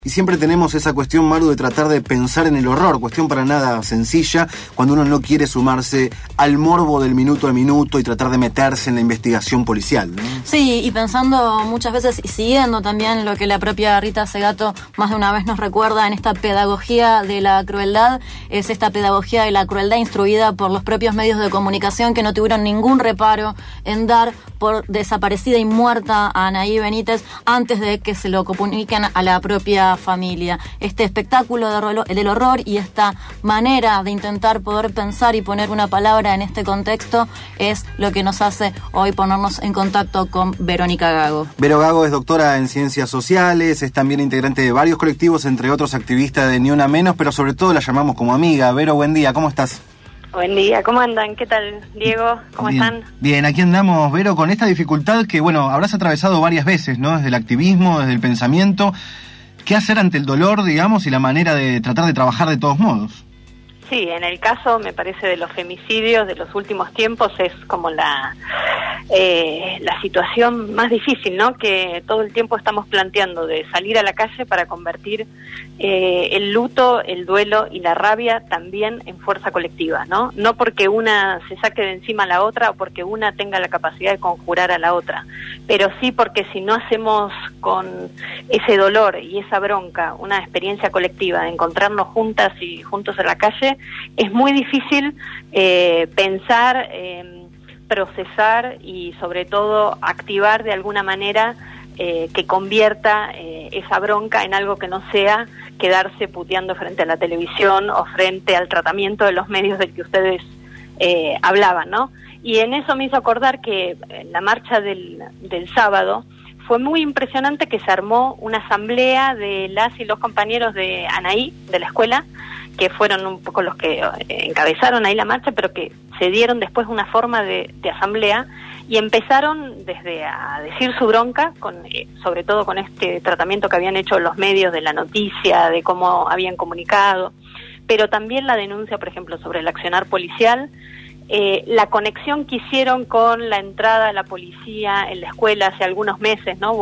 Y siempre tenemos esa cuestión, Maru, de tratar de pensar en el horror, cuestión para nada sencilla, cuando uno no quiere sumarse al morbo del minuto a minuto y tratar de meterse en la investigación policial, ¿no? Sí, y pensando muchas veces y siguiendo también lo que la propia Rita Segato más de una vez nos recuerda en esta pedagogía de la crueldad, es esta pedagogía de la crueldad instruida por los propios medios de comunicación que no tuvieron ningún reparo en dar por desaparecida y muerta a Anaí Benítez antes de que se lo comuniquen a la propia familia. Este espectáculo del horror y esta manera de intentar poder pensar y poner una palabra en este contexto es lo que nos hace hoy ponernos en contacto con Verónica Gago. Vero Gago es doctora en Ciencias Sociales, es también integrante de varios colectivos, entre otros activista de Ni Una Menos, pero sobre todo la llamamos como amiga. Vero, buen día, ¿cómo estás? Buen día, ¿cómo andan? ¿Qué tal, Diego? ¿Cómo están? Bien, aquí andamos, Vero, con esta dificultad que, bueno, habrás atravesado varias veces, ¿no? Desde el activismo, desde el pensamiento. ¿Qué hacer ante el dolor, digamos, y la manera de tratar de trabajar de todos modos? Sí, en el caso, me parece, de los femicidios de los últimos tiempos es como la situación más difícil, ¿no? Que todo el tiempo estamos planteando, de salir a la calle para convertir el luto, el duelo y la rabia también en fuerza colectiva, ¿no? No porque una se saque de encima a la otra o porque una tenga la capacidad de conjurar a la otra, pero sí porque si no hacemos con ese dolor y esa bronca una experiencia colectiva de encontrarnos juntas y juntos en la calle, es muy difícil pensar, procesar y sobre todo activar de alguna manera que convierta esa bronca en algo que no sea quedarse puteando frente a la televisión o frente al tratamiento de los medios del que ustedes hablaban, ¿no? Y en eso me hizo acordar que en la marcha del sábado fue muy impresionante que se armó una asamblea de las y los compañeros de Anaí, de la escuela, que fueron un poco los que encabezaron ahí la marcha, pero que se dieron después una forma de asamblea y empezaron desde a decir su bronca, sobre todo con este tratamiento que habían hecho los medios de la noticia, de cómo habían comunicado, pero también la denuncia, por ejemplo, sobre el accionar policial, la conexión que hicieron con la entrada de la policía en la escuela hace algunos meses, ¿no?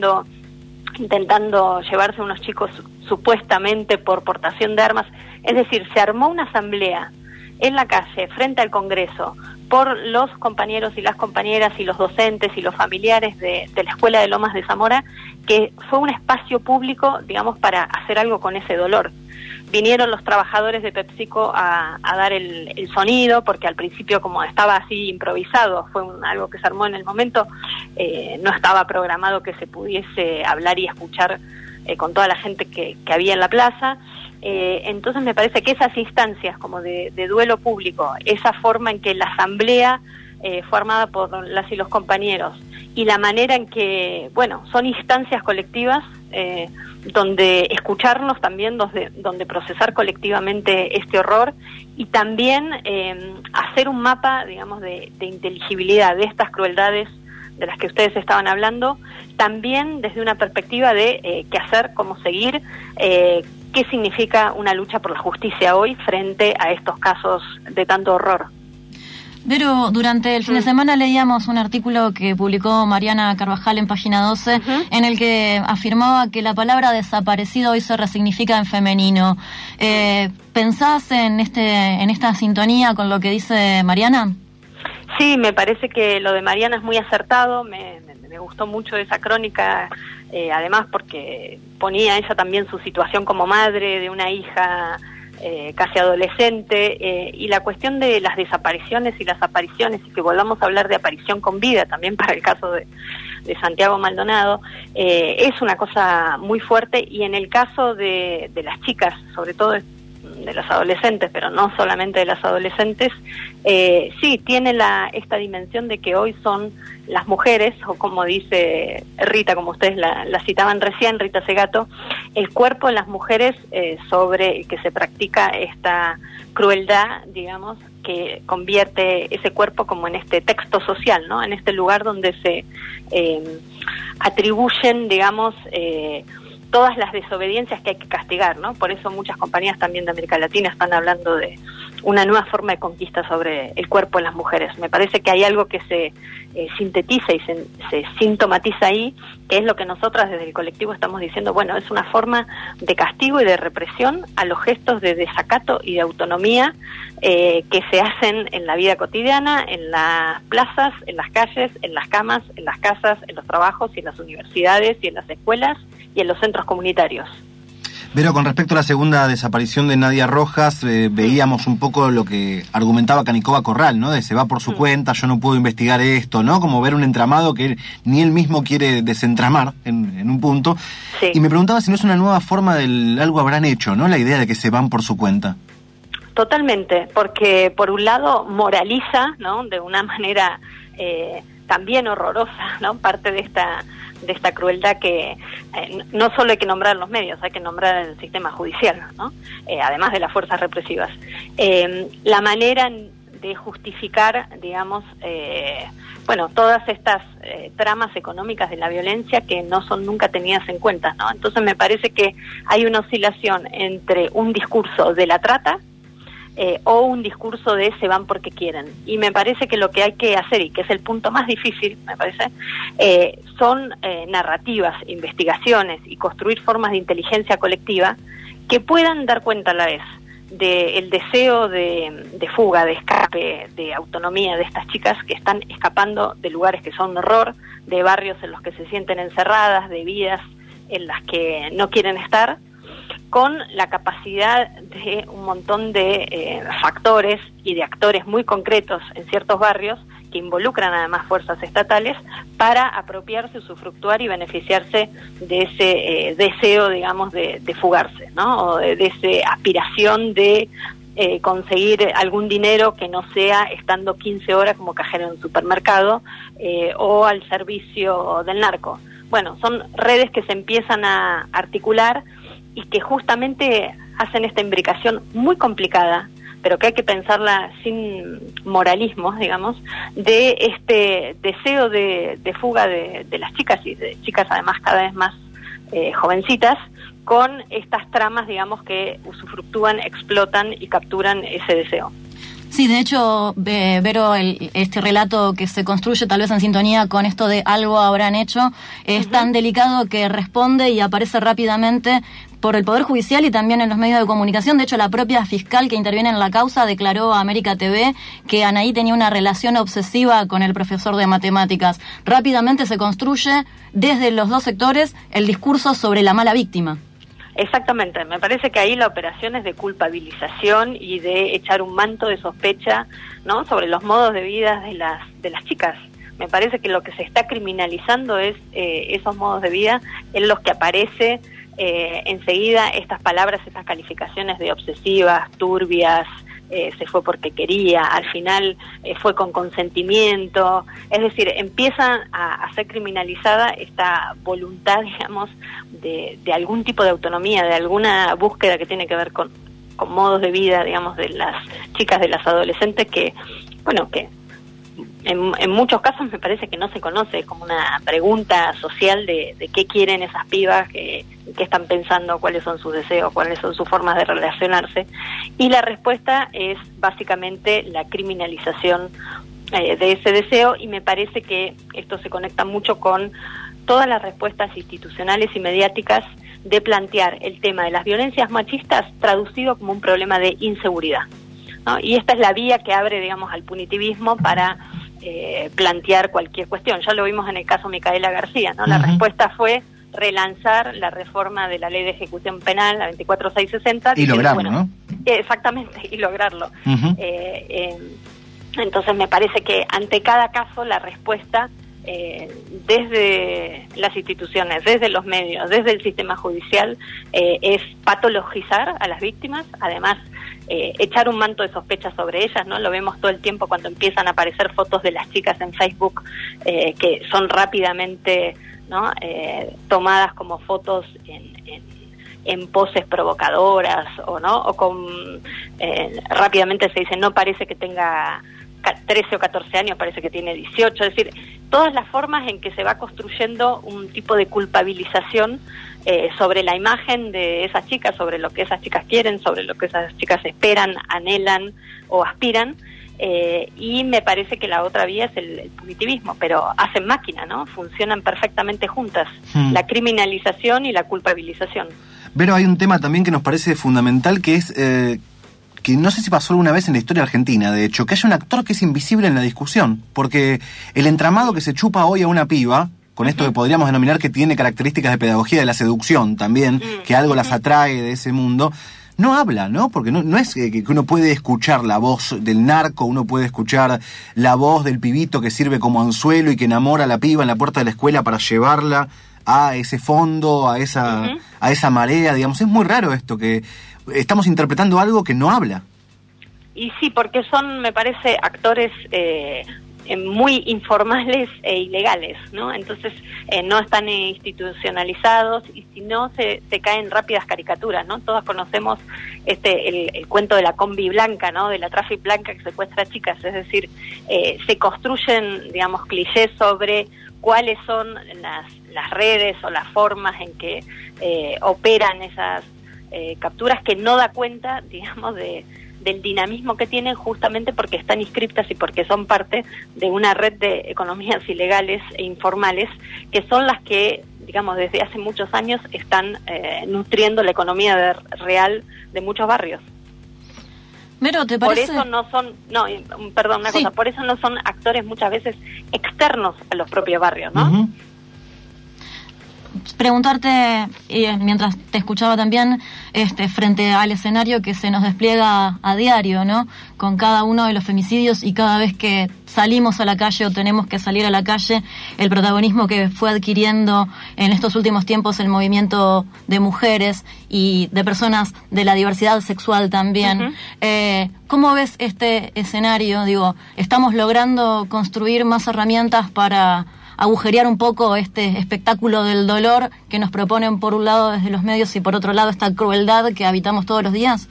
Intentando llevarse a unos chicos supuestamente por portación de armas. Es decir, se armó una asamblea en la calle, frente al Congreso, por los compañeros y las compañeras y los docentes y los familiares de la Escuela de Lomas de Zamora, que fue un espacio público, digamos, para hacer algo con ese dolor. Vinieron los trabajadores de PepsiCo a dar el sonido, porque al principio, como estaba así improvisado, fue algo que se armó en el momento, no estaba programado que se pudiese hablar y escuchar con toda la gente que había en la plaza. Entonces me parece que esas instancias como de duelo público, esa forma en que la asamblea fue armada por las y los compañeros, y la manera en que, bueno, son instancias colectivas donde escucharnos también, donde procesar colectivamente este horror y también hacer un mapa, digamos, de inteligibilidad de estas crueldades de las que ustedes estaban hablando, también desde una perspectiva de qué hacer, cómo seguir, qué significa una lucha por la justicia hoy frente a estos casos de tanto horror. Pero durante el fin de semana leíamos un artículo que publicó Mariana Carvajal en Página 12, en el que afirmaba que la palabra desaparecido hoy se resignifica en femenino. ¿Pensás en esta sintonía con lo que dice Mariana? Sí, me parece que lo de Mariana es muy acertado, me gustó mucho esa crónica, además porque ponía ella también su situación como madre de una hija casi adolescente, y la cuestión de las desapariciones y las apariciones, y que volvamos a hablar de aparición con vida también para el caso de Santiago Maldonado, es una cosa muy fuerte, y en el caso de las chicas, sobre todo de las adolescentes, pero no solamente de las adolescentes, sí, tiene esta dimensión de que hoy son las mujeres, o como dice Rita, como ustedes la citaban recién, Rita Segato, el cuerpo de las mujeres sobre el que se practica esta crueldad, digamos, que convierte ese cuerpo como en este texto social, ¿no? En este lugar donde se atribuyen, digamos, todas las desobediencias que hay que castigar, ¿no? Por eso muchas compañías también de América Latina están hablando de una nueva forma de conquista sobre el cuerpo de las mujeres. Me parece que hay algo que se sintetiza y se sintomatiza ahí, que es lo que nosotras desde el colectivo estamos diciendo, bueno, es una forma de castigo y de represión a los gestos de desacato y de autonomía que se hacen en la vida cotidiana, en las plazas, en las calles, en las camas, en las casas, en los trabajos y en las universidades y en las escuelas y en los centros comunitarios. Vero, con respecto a la segunda desaparición de Nadia Rojas, veíamos un poco lo que argumentaba Canicova Corral, ¿no? De se va por su cuenta, yo no puedo investigar esto, ¿no? Como ver un entramado que ni él mismo quiere desentramar en un punto. Sí. Y me preguntaba si no es una nueva forma del algo habrán hecho, ¿no? La idea de que se van por su cuenta. Totalmente, porque por un lado moraliza, ¿no? De una manera también horrorosa, ¿no? Parte de esta crueldad que no solo hay que nombrar los medios, hay que nombrar el sistema judicial, ¿no? Además de las fuerzas represivas. La manera de justificar, digamos, todas estas tramas económicas de la violencia que no son nunca tenidas en cuenta, ¿no? Entonces me parece que hay una oscilación entre un discurso de la trata o un discurso de se van porque quieren. Y me parece que lo que hay que hacer, y que es el punto más difícil, me parece, son narrativas, investigaciones y construir formas de inteligencia colectiva que puedan dar cuenta a la vez del deseo de fuga, de escape, de autonomía de estas chicas que están escapando de lugares que son un horror, de barrios en los que se sienten encerradas, de vidas en las que no quieren estar, con la capacidad de un montón de factores y de actores muy concretos en ciertos barrios que involucran además fuerzas estatales para apropiarse, usufructuar y beneficiarse de ese deseo, digamos, de fugarse, ¿no? O de esa aspiración de conseguir algún dinero que no sea estando 15 horas como cajero en un supermercado o al servicio del narco. Bueno, son redes que se empiezan a articular y que justamente hacen esta imbricación muy complicada, pero que hay que pensarla sin moralismos, digamos, de este deseo de fuga de las chicas, y de chicas además cada vez más jovencitas, con estas tramas, digamos, que usufructúan, explotan y capturan ese deseo. Sí, de hecho, Vero, este relato que se construye tal vez en sintonía con esto de algo habrán hecho, es tan delicado que responde y aparece rápidamente por el Poder Judicial y también en los medios de comunicación. De hecho, la propia fiscal que interviene en la causa declaró a América TV que Anaí tenía una relación obsesiva con el profesor de matemáticas. Rápidamente se construye desde los dos sectores el discurso sobre la mala víctima. Exactamente, me parece que ahí la operación es de culpabilización y de echar un manto de sospecha, ¿no?, sobre los modos de vida de las chicas. Me parece que lo que se está criminalizando es esos modos de vida en los que aparece enseguida estas palabras, estas calificaciones de obsesivas, turbias, se fue porque quería, al final fue con consentimiento, es decir, empieza a ser criminalizada esta voluntad, digamos, de algún tipo de autonomía, de alguna búsqueda que tiene que ver con modos de vida, digamos, de las chicas, de las adolescentes que, bueno, que en muchos casos me parece que no se conoce, es como una pregunta social de qué quieren esas pibas, qué están pensando, cuáles son sus deseos, cuáles son sus formas de relacionarse, y la respuesta es básicamente la criminalización de ese deseo, y me parece que esto se conecta mucho con todas las respuestas institucionales y mediáticas de plantear el tema de las violencias machistas traducido como un problema de inseguridad, ¿no? Y esta es la vía que abre, digamos, al punitivismo para plantear cualquier cuestión. Ya lo vimos en el caso Micaela García, ¿no? La respuesta fue relanzar la reforma de la Ley de Ejecución Penal, la 24660. Y lograrlo, ¿no? Exactamente, y lograrlo. Entonces me parece que ante cada caso la respuesta desde las instituciones, desde los medios, desde el sistema judicial, es patologizar a las víctimas, además echar un manto de sospecha sobre ellas, ¿no? Lo vemos todo el tiempo cuando empiezan a aparecer fotos de las chicas en Facebook que son rápidamente, ¿no?, tomadas como fotos en poses provocadoras, o no, o con rápidamente se dice no parece que tenga 13 o 14 años, parece que tiene 18, es decir, todas las formas en que se va construyendo un tipo de culpabilización sobre la imagen de esas chicas, sobre lo que esas chicas quieren, sobre lo que esas chicas esperan, anhelan o aspiran, y me parece que la otra vía es el punitivismo, pero hacen máquina, ¿no? Funcionan perfectamente juntas, la criminalización y la culpabilización. Pero hay un tema también que nos parece fundamental, que es... que no sé si pasó alguna vez en la historia argentina, de hecho, que haya un actor que es invisible en la discusión, porque el entramado que se chupa hoy a una piba, con esto que podríamos denominar que tiene características de pedagogía de la seducción también, que algo las atrae de ese mundo, no habla, ¿no? Porque no es que uno puede escuchar la voz del narco, uno puede escuchar la voz del pibito que sirve como anzuelo y que enamora a la piba en la puerta de la escuela para llevarla a ese fondo, a esa marea, digamos. Es muy raro esto, que estamos interpretando algo que no habla. Y sí, porque son, me parece, actores muy informales e ilegales, ¿no? Entonces no están institucionalizados, y si no se caen rápidas caricaturas, ¿no? Todas conocemos el cuento de la combi blanca, ¿no? De la traffic blanca que secuestra chicas, es decir, se construyen, digamos, clichés sobre cuáles son las redes o las formas en que operan esas capturas, que no da cuenta, digamos, del dinamismo que tienen, justamente porque están inscriptas y porque son parte de una red de economías ilegales e informales, que son las que, digamos, desde hace muchos años están nutriendo la economía real de muchos barrios. Mero, ¿te parece? Por eso no son, cosa, por eso no son actores muchas veces externos a los propios barrios, ¿no? Uh-huh. Preguntarte, mientras te escuchaba también, frente al escenario que se nos despliega a diario, ¿no? Con cada uno de los femicidios, y cada vez que salimos a la calle o tenemos que salir a la calle, el protagonismo que fue adquiriendo en estos últimos tiempos el movimiento de mujeres y de personas de la diversidad sexual también. Uh-huh. ¿Cómo ves este escenario? Digo, ¿estamos logrando construir más herramientas para agujerear un poco este espectáculo del dolor que nos proponen por un lado desde los medios y por otro lado esta crueldad que habitamos todos los días?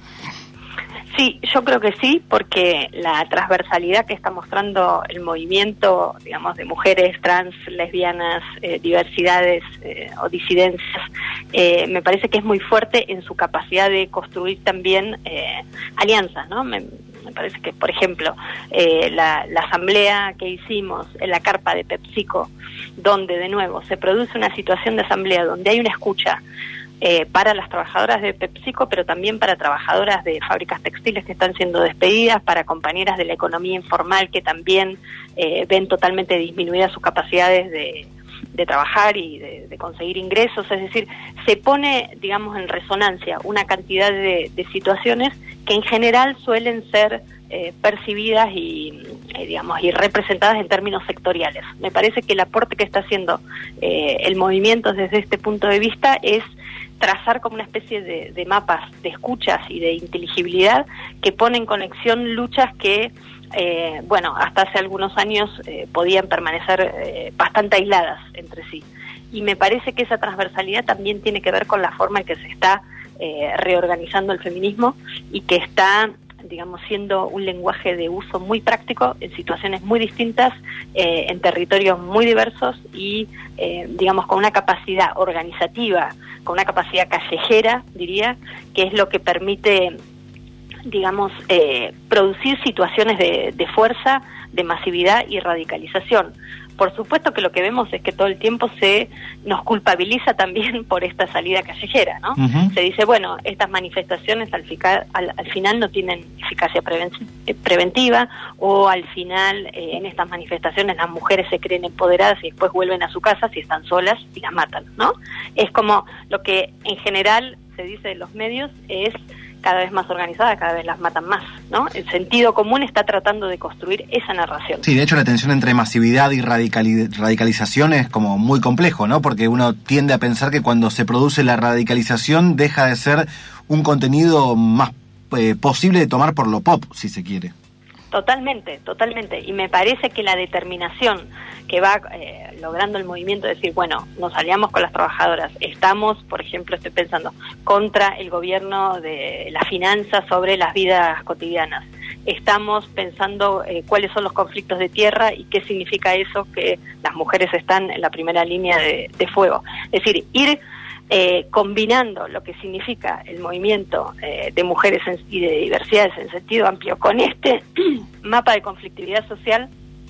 Sí, yo creo que sí, porque la transversalidad que está mostrando el movimiento, digamos, de mujeres trans, lesbianas, diversidades o disidencias, me parece que es muy fuerte en su capacidad de construir también alianzas, ¿no? Me parece que, por ejemplo, la asamblea que hicimos en la carpa de PepsiCo, donde de nuevo se produce una situación de asamblea donde hay una escucha para las trabajadoras de PepsiCo, pero también para trabajadoras de fábricas textiles que están siendo despedidas, para compañeras de la economía informal que también ven totalmente disminuidas sus capacidades de trabajar y de conseguir ingresos. Es decir, se pone, digamos, en resonancia una cantidad de situaciones que en general suelen ser percibidas y representadas en términos sectoriales. Me parece que el aporte que está haciendo el movimiento desde este punto de vista es trazar como una especie de mapas de escuchas y de inteligibilidad que ponen en conexión luchas que hasta hace algunos años podían permanecer bastante aisladas entre sí. Y me parece que esa transversalidad también tiene que ver con la forma en que se está reorganizando el feminismo, y que está, digamos, siendo un lenguaje de uso muy práctico en situaciones muy distintas, en territorios muy diversos y, digamos, con una capacidad organizativa, con una capacidad callejera, diría, que es lo que permite, digamos, producir situaciones de fuerza, de masividad y radicalización. Por supuesto que lo que vemos es que todo el tiempo se nos culpabiliza también por esta salida callejera, ¿no? Uh-huh. Se dice, bueno, estas manifestaciones al final no tienen eficacia preventiva, o al final en estas manifestaciones las mujeres se creen empoderadas y después vuelven a su casa si están solas y las matan, ¿no? Es como lo que en general se dice de los medios, es cada vez más organizada, cada vez las matan más, ¿no? El sentido común está tratando de construir esa narración. Sí, de hecho la tensión entre masividad y radicalización es como muy complejo, ¿no? Porque uno tiende a pensar que cuando se produce la radicalización deja de ser un contenido más posible de tomar por lo pop, si se quiere. Totalmente, totalmente. Y me parece que la determinación que va logrando el movimiento de decir, bueno, nos aliamos con las trabajadoras, estamos, por ejemplo, estoy pensando, contra el gobierno de la finanza sobre las vidas cotidianas, estamos pensando cuáles son los conflictos de tierra y qué significa eso, que las mujeres están en la primera línea de fuego. Es decir, ir combinando lo que significa el movimiento de mujeres y de diversidades en sentido amplio con este mapa de conflictividad social,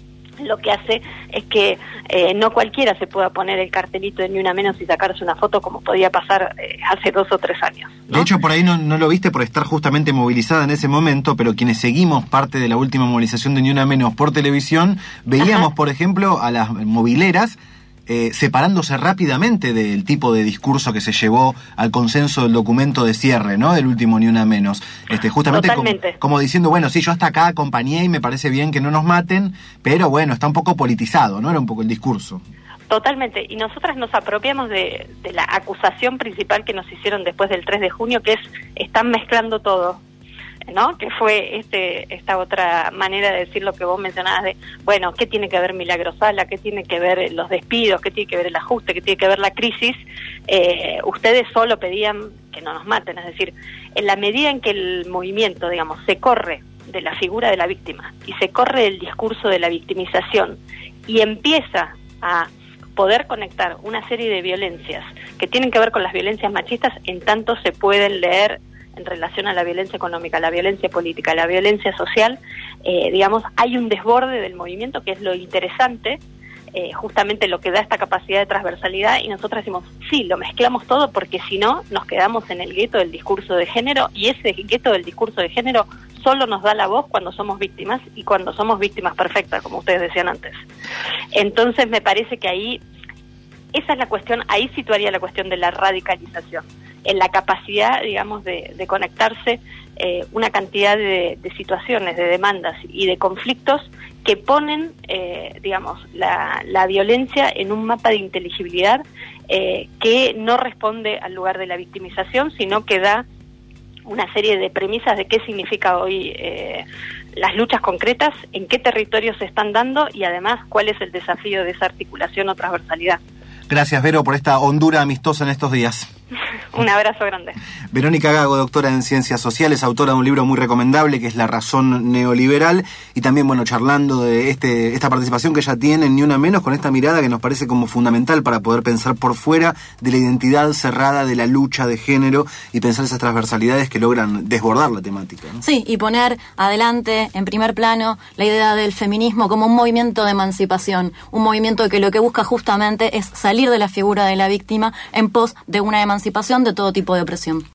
lo que hace es que no cualquiera se pueda poner el cartelito de Ni Una Menos y sacarse una foto como podía pasar hace 2 o 3 años, ¿no? De hecho, por ahí no lo viste por estar justamente movilizada en ese momento, pero quienes seguimos parte de la última movilización de Ni Una Menos por televisión, veíamos, por ejemplo, a las mobileras separándose rápidamente del tipo de discurso que se llevó al consenso del documento de cierre, ¿no? Del último Ni Una Menos. Justamente como diciendo, bueno, sí, yo hasta acá acompañé y me parece bien que no nos maten, pero bueno, está un poco politizado, ¿no? Era un poco el discurso. Totalmente, y nosotras nos apropiamos de la acusación principal que nos hicieron después del 3 de junio, que es, están mezclando todo, ¿no? Que fue esta otra manera de decir lo que vos mencionabas de, bueno, ¿qué tiene que ver Milagro Sala? ¿Qué tiene que ver los despidos? ¿Qué tiene que ver el ajuste? ¿Qué tiene que ver la crisis? Ustedes solo pedían que no nos maten, es decir, en la medida en que el movimiento, digamos, se corre de la figura de la víctima y se corre del discurso de la victimización y empieza a poder conectar una serie de violencias que tienen que ver con las violencias machistas, en tanto se pueden leer en relación a la violencia económica, la violencia política, la violencia social, digamos, hay un desborde del movimiento que es lo interesante, justamente lo que da esta capacidad de transversalidad, y nosotros decimos, sí, lo mezclamos todo porque si no, nos quedamos en el gueto del discurso de género, y ese gueto del discurso de género solo nos da la voz cuando somos víctimas, y cuando somos víctimas perfectas, como ustedes decían antes. Entonces me parece que ahí, esa es la cuestión, ahí situaría la cuestión de la radicalización, en la capacidad, digamos, de conectarse una cantidad de situaciones, de demandas y de conflictos que ponen, digamos, la violencia en un mapa de inteligibilidad que no responde al lugar de la victimización, sino que da una serie de premisas de qué significa hoy las luchas concretas, en qué territorios se están dando y además cuál es el desafío de esa articulación o transversalidad. Gracias, Vero, por esta hondura amistosa en estos días. Un abrazo grande. Verónica Gago, doctora en Ciencias Sociales, autora de un libro muy recomendable que es La Razón Neoliberal, y también, bueno, charlando de esta participación que ella tiene en Ni Una Menos, con esta mirada que nos parece como fundamental para poder pensar por fuera de la identidad cerrada de la lucha de género y pensar esas transversalidades que logran desbordar la temática, ¿no? Sí, y poner adelante, en primer plano, la idea del feminismo como un movimiento de emancipación, un movimiento que lo que busca justamente es salir de la figura de la víctima en pos de una emancipación de todo tipo de opresión.